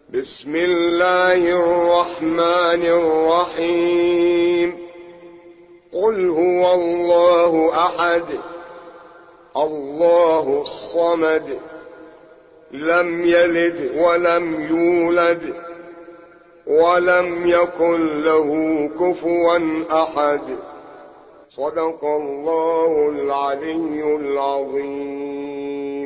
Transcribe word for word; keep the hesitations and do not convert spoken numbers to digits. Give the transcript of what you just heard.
بسم الله الرحمن الرحيم. قل هو الله أحد الله الصمد لم يلد ولم يولد ولم يكن له كفوا أحد. صدق الله العلي العظيم.